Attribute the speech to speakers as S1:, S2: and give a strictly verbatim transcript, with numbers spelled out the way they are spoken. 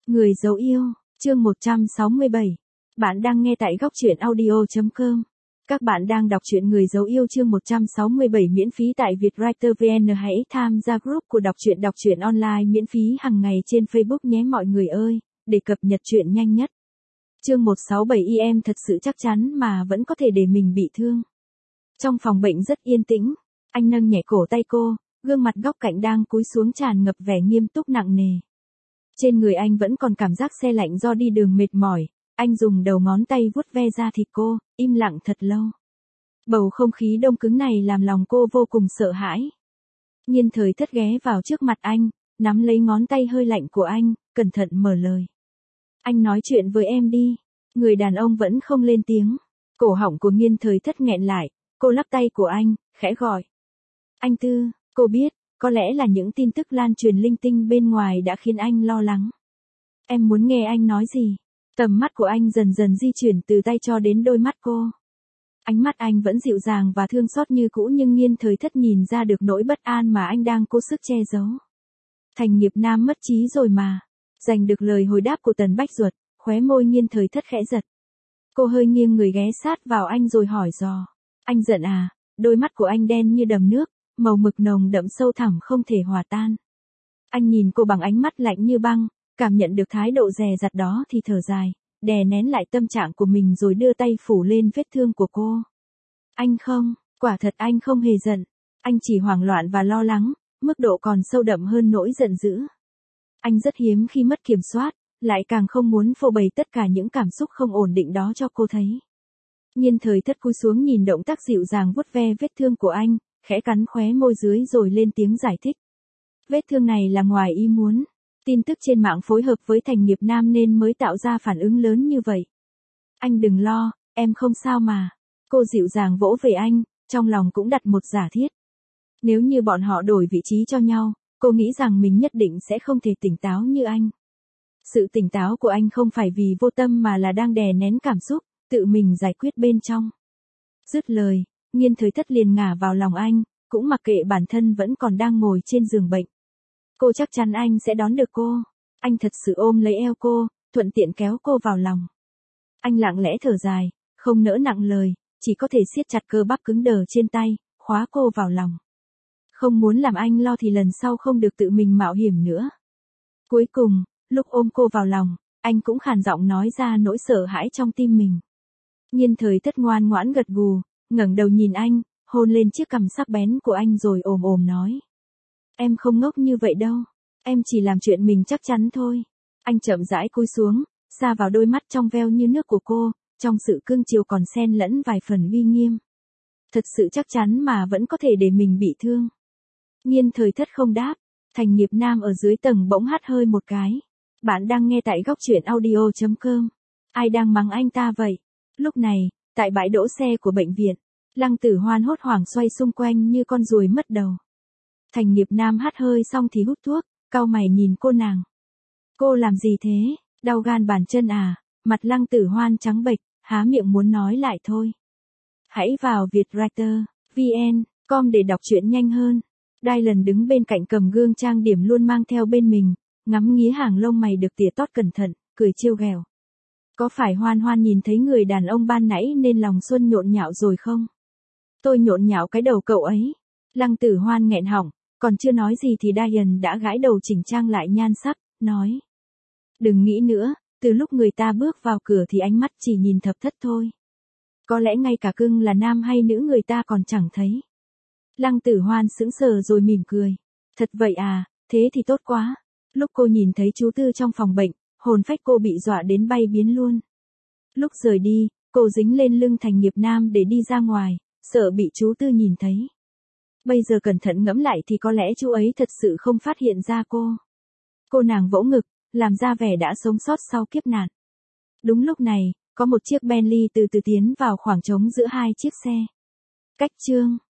S1: Người dấu yêu, chương một trăm sáu mươi bảy. Bạn đang nghe tại góc truyện audio chấm com. Các bạn đang đọc truyện Người dấu yêu chương một trăm sáu mươi bảy miễn phí tại Vietwriter vê en. Hãy tham gia group của đọc truyện đọc truyện online miễn phí hàng ngày trên Facebook nhé mọi người ơi, để cập nhật truyện nhanh nhất. Chương một trăm sáu mươi bảy em thật sự chắc chắn mà vẫn có thể để mình bị thương. Trong phòng bệnh rất yên tĩnh, anh nâng nhẹ cổ tay cô, gương mặt góc cạnh đang cúi xuống tràn ngập vẻ nghiêm túc nặng nề. Trên người anh vẫn còn cảm giác se lạnh do đi đường mệt mỏi, anh dùng đầu ngón tay vuốt ve da thịt cô, im lặng thật lâu. Bầu không khí đông cứng này làm lòng cô vô cùng sợ hãi. Nhiên Thời Thất ghé vào trước mặt anh, nắm lấy ngón tay hơi lạnh của anh, cẩn thận mở lời. Anh nói chuyện với em đi. Người đàn ông vẫn không lên tiếng. Cổ họng của Nhiên Thời Thất nghẹn lại, cô lắc tay của anh, khẽ gọi. Anh Tư, cô biết, có lẽ là những tin tức lan truyền linh tinh bên ngoài đã khiến anh lo lắng. Em muốn nghe anh nói gì? Tầm mắt của anh dần dần di chuyển từ tay cho đến đôi mắt cô. Ánh mắt anh vẫn dịu dàng và thương xót như cũ nhưng Nhiên Thời Thất nhìn ra được nỗi bất an mà anh đang cố sức che giấu. Thành Nghiệp Nam mất trí rồi mà. Giành được lời hồi đáp của Tần Bách Duật, khóe môi Nhiên Thời Thất khẽ giật. Cô hơi nghiêng người ghé sát vào anh rồi hỏi dò. Anh giận à? Đôi mắt của anh đen như đầm nước, màu mực nồng đậm sâu thẳm không thể hòa tan. Anh nhìn cô bằng ánh mắt lạnh như băng, cảm nhận được thái độ dè dặt đó thì thở dài, đè nén lại tâm trạng của mình rồi đưa tay phủ lên vết thương của cô. Anh không, quả thật anh không hề giận, anh chỉ hoảng loạn và lo lắng, mức độ còn sâu đậm hơn nỗi giận dữ. Anh rất hiếm khi mất kiểm soát, lại càng không muốn phô bày tất cả những cảm xúc không ổn định đó cho cô thấy. Nhiên Thời Thất cúi xuống nhìn động tác dịu dàng vuốt ve vết thương của anh, khẽ cắn khóe môi dưới rồi lên tiếng giải thích. Vết thương này là ngoài ý muốn. Tin tức trên mạng phối hợp với Thành Nghiệp Nam nên mới tạo ra phản ứng lớn như vậy. Anh đừng lo, em không sao mà. Cô dịu dàng vỗ về anh, trong lòng cũng đặt một giả thiết. Nếu như bọn họ đổi vị trí cho nhau, cô nghĩ rằng mình nhất định sẽ không thể tỉnh táo như anh. Sự tỉnh táo của anh không phải vì vô tâm mà là đang đè nén cảm xúc, tự mình giải quyết bên trong. Dứt lời, Nhiên Thời Thất liền ngả vào lòng anh, cũng mặc kệ bản thân vẫn còn đang ngồi trên giường bệnh. Cô chắc chắn anh sẽ đón được cô. Anh thật sự ôm lấy eo cô, thuận tiện kéo cô vào lòng. Anh lặng lẽ thở dài, không nỡ nặng lời, chỉ có thể siết chặt cơ bắp cứng đờ trên tay, khóa cô vào lòng. Không muốn làm anh lo thì lần sau không được tự mình mạo hiểm nữa. Cuối cùng, lúc ôm cô vào lòng, anh cũng khàn giọng nói ra nỗi sợ hãi trong tim mình. Nhiên Thời Thất ngoan ngoãn gật gù, ngẩng đầu nhìn anh, hôn lên chiếc cằm sắc bén của anh rồi ồm ồm nói. Em không ngốc như vậy đâu, em chỉ làm chuyện mình chắc chắn thôi. Anh chậm rãi cúi xuống, sa vào đôi mắt trong veo như nước của cô, trong sự cương chiều còn xen lẫn vài phần uy nghiêm. Thật sự chắc chắn mà vẫn có thể để mình bị thương. Nhiên Thời Thất không đáp, Thành Nghiệp Nam ở dưới tầng bỗng hắt hơi một cái. Bạn đang nghe tại góc truyện audio chấm com. Ai đang mắng anh ta vậy? Lúc này, tại bãi đỗ xe của bệnh viện, Lăng Tử Hoan hốt hoảng xoay xung quanh như con ruồi mất đầu. Thành Nghiệp Nam hắt hơi xong thì hút thuốc, cau mày nhìn cô nàng. Cô làm gì thế? Đau gan bàn chân à? Mặt Lăng Tử Hoan trắng bệch, há miệng muốn nói lại thôi. Hãy vào Vietwriter vê en chấm com để đọc truyện nhanh hơn. Dylan đứng bên cạnh cầm gương trang điểm luôn mang theo bên mình, ngắm nghía hàng lông mày được tỉa tót cẩn thận, cười trêu ghẹo. Có phải Hoan Hoan nhìn thấy người đàn ông ban nãy nên lòng xuân nhộn nhạo rồi không? Tôi nhộn nhạo cái đầu cậu ấy. Lăng Tử Hoan nghẹn họng, còn chưa nói gì thì Diane đã gãi đầu chỉnh trang lại nhan sắc, nói. Đừng nghĩ nữa, từ lúc người ta bước vào cửa thì ánh mắt chỉ nhìn Thập Thất thôi. Có lẽ ngay cả cưng là nam hay nữ người ta còn chẳng thấy. Lăng Tử Hoan sững sờ rồi mỉm cười. Thật vậy à, thế thì tốt quá. Lúc cô nhìn thấy chú Tư trong phòng bệnh, hồn phách cô bị dọa đến bay biến luôn. Lúc rời đi, cô dính lên lưng Thành Nghiệp Nam để đi ra ngoài, sợ bị chú Tư nhìn thấy. Bây giờ cẩn thận ngẫm lại thì có lẽ chú ấy thật sự không phát hiện ra cô. Cô nàng vỗ ngực, làm ra vẻ đã sống sót sau kiếp nạn. Đúng lúc này, có một chiếc Bentley từ từ tiến vào khoảng trống giữa hai chiếc xe. Cách chương